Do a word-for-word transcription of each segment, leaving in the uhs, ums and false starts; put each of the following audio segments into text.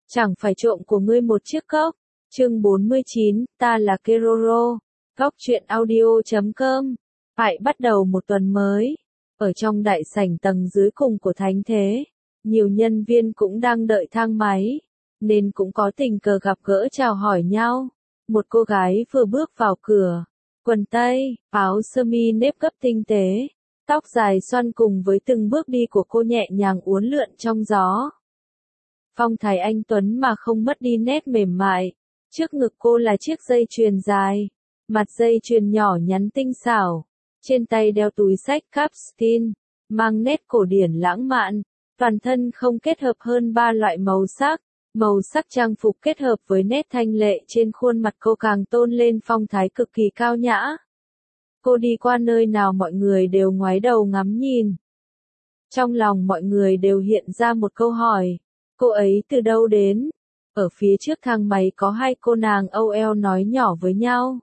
Chẳng phải trộm của ngươi một chiếc cốc. Chương bốn mươi chín, ta là Keroro. Góc truyện audio chấm com. Phải bắt đầu một tuần mới. Ở trong đại sảnh tầng dưới cùng của thánh thế, nhiều nhân viên cũng đang đợi thang máy, nên cũng có tình cờ gặp gỡ chào hỏi nhau. Một cô gái vừa bước vào cửa, quần tây, áo sơ mi nếp gấp tinh tế, tóc dài xoăn cùng với từng bước đi của cô nhẹ nhàng uốn lượn trong gió. Phong thái anh tuấn mà không mất đi nét mềm mại. Trước ngực cô là chiếc dây chuyền dài, mặt dây chuyền nhỏ nhắn tinh xảo. Trên tay đeo túi xách capstin, mang nét cổ điển lãng mạn. Toàn thân không kết hợp hơn ba loại màu sắc. Màu sắc trang phục kết hợp với nét thanh lệ trên khuôn mặt cô càng tôn lên phong thái cực kỳ cao nhã. Cô đi qua nơi nào mọi người đều ngoái đầu ngắm nhìn. Trong lòng mọi người đều hiện ra một câu hỏi. Cô ấy từ đâu đến? Ở phía trước thang máy có hai cô nàng ô lờ nói nhỏ với nhau.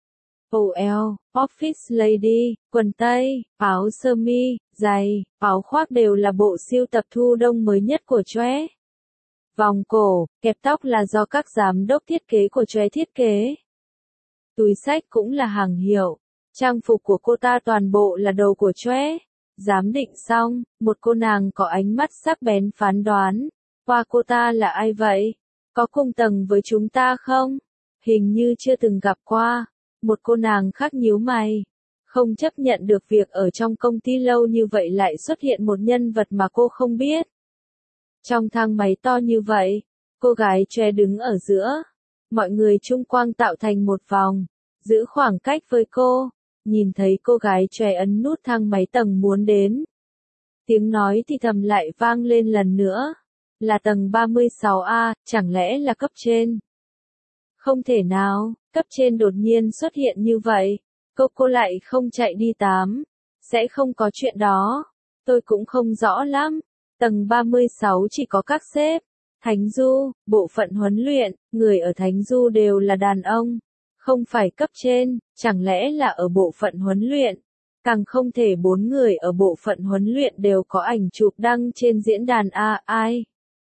ô lờ, Office Lady, quần tây, áo sơ mi, giày, áo khoác đều là bộ sưu tập thu đông mới nhất của Chloe. Vòng cổ, kẹp tóc là do các giám đốc thiết kế của Chloe thiết kế. Túi xách cũng là hàng hiệu. Trang phục của cô ta toàn bộ là đồ của Chloe. Giám định xong, một cô nàng có ánh mắt sắc bén phán đoán. Qua cô ta là ai vậy? Có cùng tầng với chúng ta không? Hình như chưa từng gặp qua. Một cô nàng khác nhíu mày. Không chấp nhận được việc ở trong công ty lâu như vậy lại xuất hiện một nhân vật mà cô không biết. Trong thang máy to như vậy, cô gái Chloe đứng ở giữa. Mọi người chung quanh tạo thành một vòng, giữ khoảng cách với cô. Nhìn thấy cô gái Chloe ấn nút thang máy tầng muốn đến. Tiếng nói thì thầm lại vang lên lần nữa. Là tầng ba mươi sáu A, chẳng lẽ là cấp trên? Không thể nào, cấp trên đột nhiên xuất hiện như vậy. Cô cô lại không chạy đi tám. Sẽ không có chuyện đó. Tôi cũng không rõ lắm. Tầng ba mươi sáu chỉ có các sếp. Thánh Du, bộ phận huấn luyện, người ở Thánh Du đều là đàn ông. Không phải cấp trên, chẳng lẽ là ở bộ phận huấn luyện. Càng không thể bốn người ở bộ phận huấn luyện đều có ảnh chụp đăng trên diễn đàn A ai.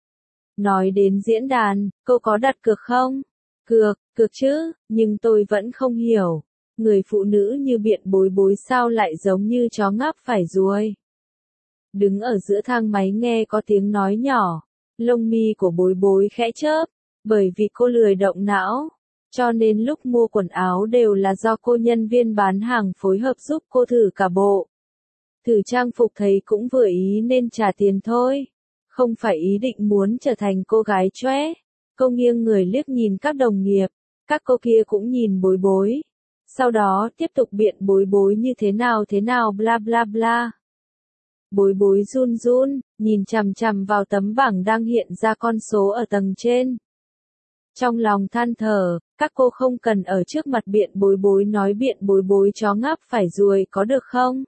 Nói đến diễn đàn, cô có đặt cược không? Cược, cược chứ, nhưng tôi vẫn không hiểu. Người phụ nữ như Biện Bối Bối sao lại giống như chó ngáp phải ruồi. Đứng ở giữa thang máy nghe có tiếng nói nhỏ. Lông mi của Bối Bối khẽ chớp. Bởi vì cô lười động não. Cho nên lúc mua quần áo đều là do cô nhân viên bán hàng phối hợp giúp cô thử cả bộ. Thử trang phục thấy cũng vừa ý nên trả tiền thôi. Không phải ý định muốn trở thành cô gái Chloe. Cô nghiêng người liếc nhìn các đồng nghiệp. Các cô kia cũng nhìn Bối Bối. Sau đó tiếp tục biện Bối Bối như thế nào thế nào bla bla bla. Bối Bối run run, nhìn chằm chằm vào tấm bảng đang hiện ra con số ở tầng trên. Trong lòng than thở, các cô không cần ở trước mặt biện Bối Bối nói biện Bối Bối chó ngáp phải ruồi có được không?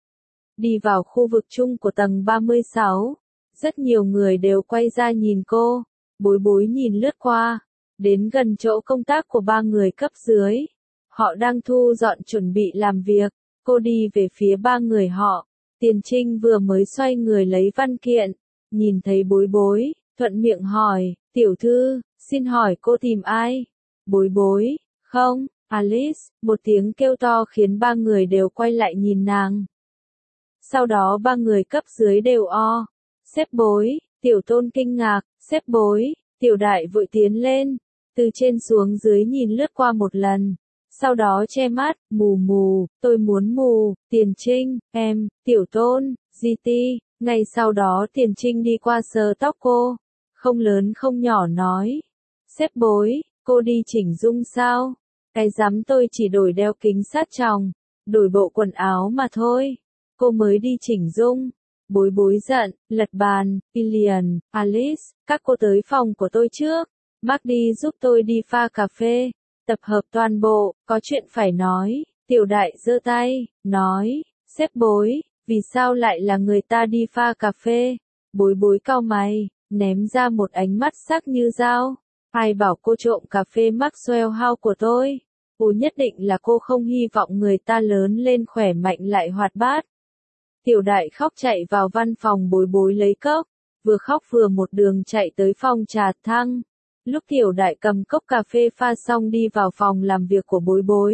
Đi vào khu vực chung của tầng ba mươi sáu. Rất nhiều người đều quay ra nhìn cô. Bối Bối nhìn lướt qua. Đến gần chỗ công tác của ba người cấp dưới. Họ đang thu dọn chuẩn bị làm việc. Cô đi về phía ba người họ. Tiền Trinh vừa mới xoay người lấy văn kiện. Nhìn thấy Bối Bối, thuận miệng hỏi, tiểu thư, xin hỏi cô tìm ai? Bối Bối, không, Alice, một tiếng kêu to khiến ba người đều quay lại nhìn nàng. Sau đó ba người cấp dưới đều o. Sếp Bối, tiểu tôn kinh ngạc, sếp Bối, tiểu đại vội tiến lên. Từ trên xuống dưới nhìn lướt qua một lần. Sau đó che mắt, mù mù, tôi muốn mù, Tiền Trinh, em, tiểu tôn, giê tê. Ngay sau đó Tiền Trinh đi qua sờ tóc cô. Không lớn không nhỏ nói. Sếp Bối, cô đi chỉnh dung sao? Cái dám tôi chỉ đổi đeo kính sát tròng. Đổi bộ quần áo mà thôi. Cô mới đi chỉnh dung. Bối Bối giận, lật bàn, Lillian, Alice, các cô tới phòng của tôi trước. Mark đi giúp tôi đi pha cà phê. Tập hợp toàn bộ, có chuyện phải nói. Tiểu đại giơ tay, nói, sếp Bối, vì sao lại là người ta đi pha cà phê? Bối Bối cau mày, ném ra một ánh mắt sắc như dao. Ai bảo cô trộm cà phê Maxwell House của tôi? Cô nhất định là cô không hy vọng người ta lớn lên khỏe mạnh lại hoạt bát. Tiểu đại khóc chạy vào văn phòng Bối Bối lấy cốc. vừa khóc vừa một đường chạy tới phòng trà thăng. Lúc tiểu đại cầm cốc cà phê pha xong đi vào phòng làm việc của bối bối.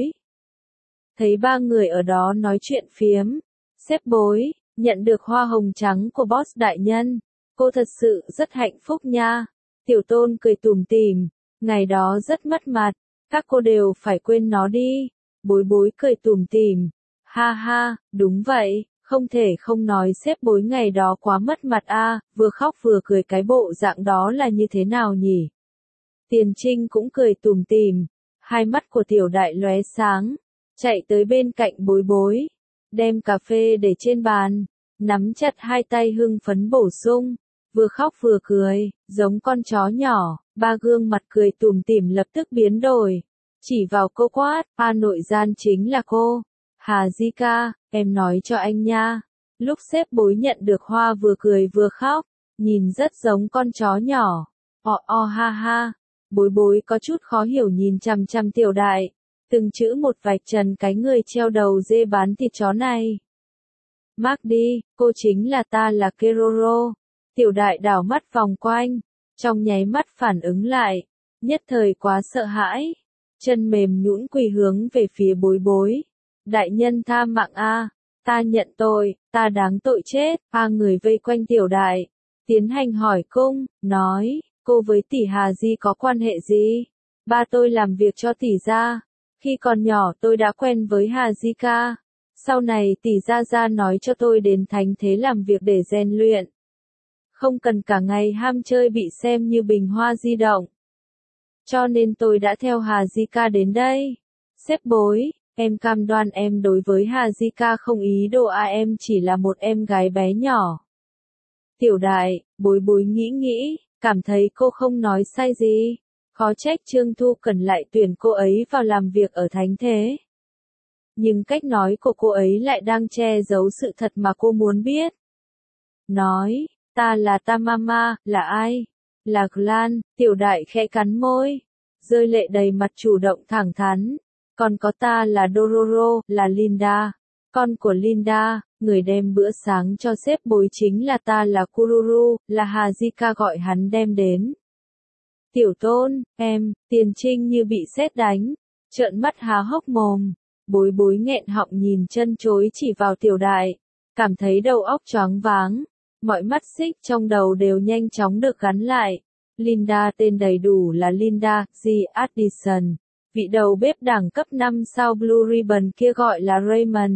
Thấy ba người ở đó nói chuyện phiếm. Sếp Bối, nhận được hoa hồng trắng của boss đại nhân. Cô thật sự rất hạnh phúc nha. Tiểu Tôn cười tủm tỉm, ngày đó rất mất mặt, các cô đều phải quên nó đi. Bối Bối cười tủm tỉm, ha ha, đúng vậy, không thể không nói sếp Bối ngày đó quá mất mặt a, vừa khóc vừa cười cái bộ dạng đó là như thế nào nhỉ? Tiền Trinh cũng cười tủm tỉm, hai mắt của tiểu đại lóe sáng, chạy tới bên cạnh Bối Bối, đem cà phê để trên bàn, nắm chặt hai tay hưng phấn bổ sung. Vừa khóc vừa cười, giống con chó nhỏ, ba gương mặt cười tủm tỉm lập tức biến đổi. Chỉ vào cô quát, a nội gian chính là cô. Hà Di ca, em nói cho anh nha. Lúc sếp Bối nhận được hoa vừa cười vừa khóc, nhìn rất giống con chó nhỏ. O o ha ha, Bối Bối có chút khó hiểu nhìn chằm chằm tiểu đại. Từng chữ một vạch trần cái người treo đầu dê bán thịt chó này. Mark đi, cô chính là ta là Keroro. Tiểu đại đảo mắt vòng quanh, trong nháy mắt phản ứng lại, nhất thời quá sợ hãi, chân mềm nhũn quỳ hướng về phía Bối Bối. Đại nhân tha mạng a, ta nhận tội, ta đáng tội chết. Ba người vây quanh tiểu đại, tiến hành hỏi cung, nói, cô với tỷ Hà Di có quan hệ gì? Ba tôi làm việc cho tỷ gia, khi còn nhỏ tôi đã quen với Hà Di ca, sau này tỷ gia gia nói cho tôi đến thánh thế làm việc để rèn luyện. Không cần cả ngày ham chơi bị xem như bình hoa di động. Cho nên tôi đã theo Hà Di ca đến đây. Sếp Bối, em cam đoan em đối với Hà Di ca không ý đồ à, em chỉ là một em gái bé nhỏ. Tiểu đại, Bối Bối nghĩ nghĩ, cảm thấy cô không nói sai gì. Khó trách Trương Thu Cần lại tuyển cô ấy vào làm việc ở thánh thế. Nhưng cách nói của cô ấy lại đang che giấu sự thật mà cô muốn biết. Nói, ta là Tamama, là ai? Là Glan, tiểu đại khẽ cắn môi, rơi lệ đầy mặt chủ động thẳng thắn. Còn có ta là Dororo, là Linda, con của Linda, người đem bữa sáng cho sếp Bối chính là ta là Kururu, là Hà Di ca gọi hắn đem đến. Tiểu Tôn, em, Tiền Trinh như bị sét đánh, trợn mắt há hốc mồm, Bối Bối nghẹn họng nhìn chân chối chỉ vào tiểu đại, cảm thấy đầu óc choáng váng. Mọi mắt xích trong đầu đều nhanh chóng được gắn lại. Linda tên đầy đủ là Linda G. Addison. Vị đầu bếp đẳng cấp năm sao Blue Ribbon kia gọi là Raymond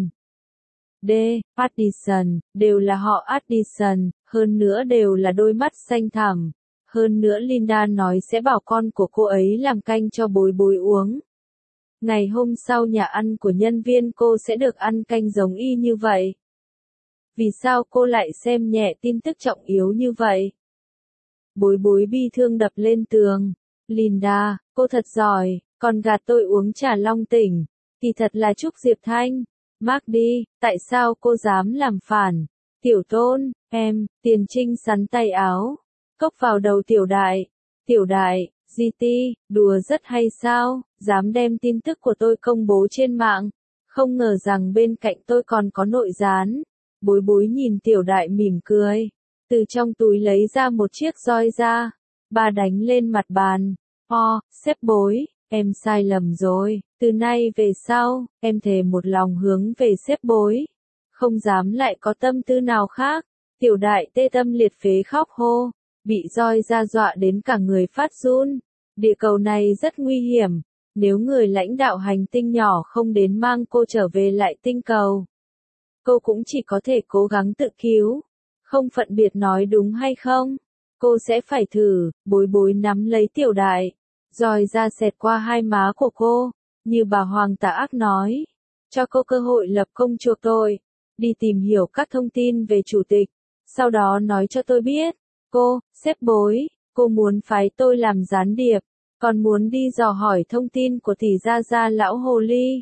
D. Addison, đều là họ Addison, hơn nữa đều là đôi mắt xanh thẳm. Hơn nữa Linda nói sẽ bảo con của cô ấy làm canh cho Bối Bối uống. Ngày hôm sau nhà ăn của nhân viên cô sẽ được ăn canh giống y như vậy. Vì sao cô lại xem nhẹ tin tức trọng yếu như vậy? Bối Bối bi thương đập lên tường. Linda, cô thật giỏi, còn gạt tôi uống trà long tỉnh. Thì thật là Trúc Diệp Thanh. Mark đi, tại sao cô dám làm phản? Tiểu Tôn, em, Tiền Trinh sắn tay áo. Cốc vào đầu tiểu đại. Tiểu đại, giê tê, đùa rất hay sao? Dám đem tin tức của tôi công bố trên mạng. Không ngờ rằng bên cạnh tôi còn có nội gián. Bối Bối nhìn tiểu đại mỉm cười, từ trong túi lấy ra một chiếc roi ra, bà đánh lên mặt bàn. O, sếp Bối, em sai lầm rồi, từ nay về sau, em thề một lòng hướng về sếp Bối, không dám lại có tâm tư nào khác. Tiểu đại tê tâm liệt phế khóc hô, bị roi ra dọa đến cả người phát run. Địa cầu này rất nguy hiểm, nếu người lãnh đạo hành tinh nhỏ không đến mang cô trở về lại tinh cầu, cô cũng chỉ có thể cố gắng tự cứu, không phân biệt nói đúng hay không. Cô sẽ phải thử. Bối Bối nắm lấy tiểu đại, roi ra xẹt qua hai má của cô, như bà Hoàng tà ác nói, cho cô cơ hội lập công chuộc tội, đi tìm hiểu các thông tin về chủ tịch, sau đó nói cho tôi biết. Cô, sếp Bối, cô muốn phái tôi làm gián điệp, còn muốn đi dò hỏi thông tin của tỷ gia gia lão hồ ly.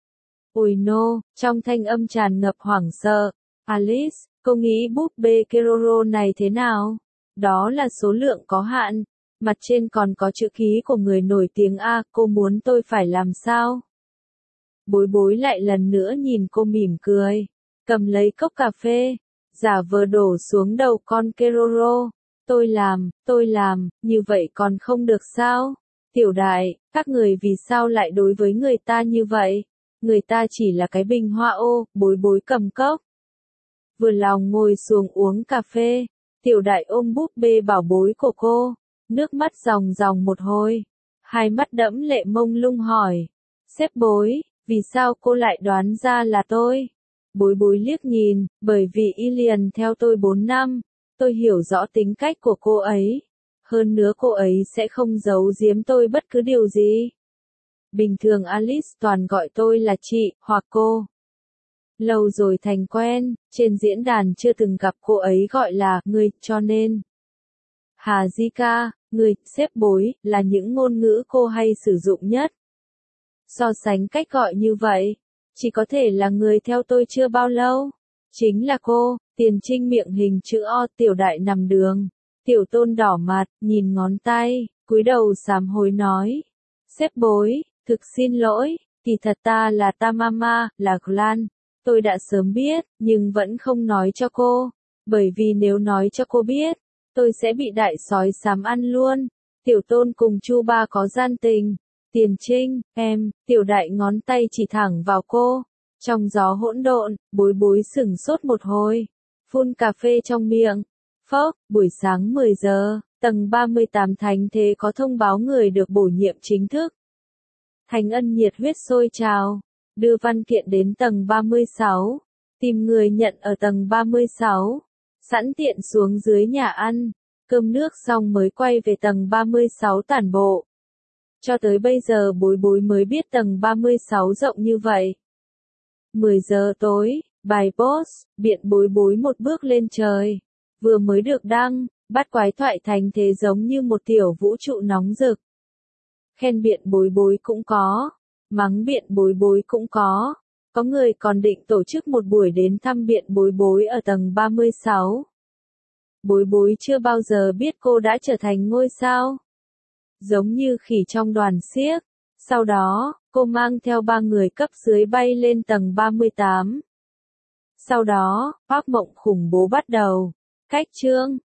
Ôi no, trong thanh âm tràn ngập hoảng sợ. Alice, cô nghĩ búp bê Keroro này thế nào? Đó là số lượng có hạn. Mặt trên còn có chữ ký của người nổi tiếng A, cô muốn tôi phải làm sao? Bối Bối lại lần nữa nhìn cô mỉm cười, cầm lấy cốc cà phê, giả vờ đổ xuống đầu con Keroro. Tôi làm, tôi làm, như vậy còn không được sao? Tiểu đại, các người vì sao lại đối với người ta như vậy? Người ta chỉ là cái bình hoa ô, bối bối cầm cốc. Vừa lòng ngồi xuống uống cà phê, tiểu đại ôm búp bê bảo bối của cô, nước mắt ròng ròng một hồi, hai mắt đẫm lệ mông lung hỏi, sếp bối, vì sao cô lại đoán ra là tôi? Bối bối liếc nhìn, bởi vì y liền theo tôi bốn năm, tôi hiểu rõ tính cách của cô ấy, hơn nữa cô ấy sẽ không giấu giếm tôi bất cứ điều gì. Bình thường Alice toàn gọi tôi là chị, hoặc cô. Lâu rồi thành quen, trên diễn đàn chưa từng gặp cô ấy gọi là người, cho nên. Hà Di ca, người, sếp bối, là những ngôn ngữ cô hay sử dụng nhất. So sánh cách gọi như vậy, chỉ có thể là người theo tôi chưa bao lâu. Chính là cô, Tiền Trinh miệng hình chữ O, tiểu đại nằm đường. Tiểu tôn đỏ mặt, nhìn ngón tay, cúi đầu sám hối nói. Sếp bối, thực xin lỗi, kỳ thật ta là Tamama, là Glan. Tôi đã sớm biết, nhưng vẫn không nói cho cô. Bởi vì nếu nói cho cô biết, tôi sẽ bị đại sói xám ăn luôn. Tiểu tôn cùng Chu Ba có gian tình. Tiền Trinh, em, tiểu đại ngón tay chỉ thẳng vào cô. Trong gió hỗn độn, bối bối sửng sốt một hồi. Phun cà phê trong miệng. Phốc, buổi sáng mười giờ, tầng ba mươi tám Thánh Thế có thông báo người được bổ nhiệm chính thức. Thành Ân nhiệt huyết sôi trào, đưa văn kiện đến tầng ba mươi sáu, tìm người nhận ở tầng ba mươi sáu, sẵn tiện xuống dưới nhà ăn, cơm nước xong mới quay về tầng ba mươi sáu tản bộ. Cho tới bây giờ bối bối mới biết tầng ba mươi sáu rộng như vậy. mười giờ tối, bài post, biện bối bối một bước lên trời. Vừa mới được đăng, bắt quái thoại Thành Thế giống như một tiểu vũ trụ nóng rực. Khen biện bối bối cũng có, mắng biện bối bối cũng có. Có người còn định tổ chức một buổi đến thăm biện bối bối ở tầng ba mươi sáu. Bối bối chưa bao giờ biết cô đã trở thành ngôi sao. Giống như khỉ trong đoàn xiếc. Sau đó, cô mang theo ba người cấp dưới bay lên tầng ba mươi tám. Sau đó, phác mộng khủng bố bắt đầu. Cách chương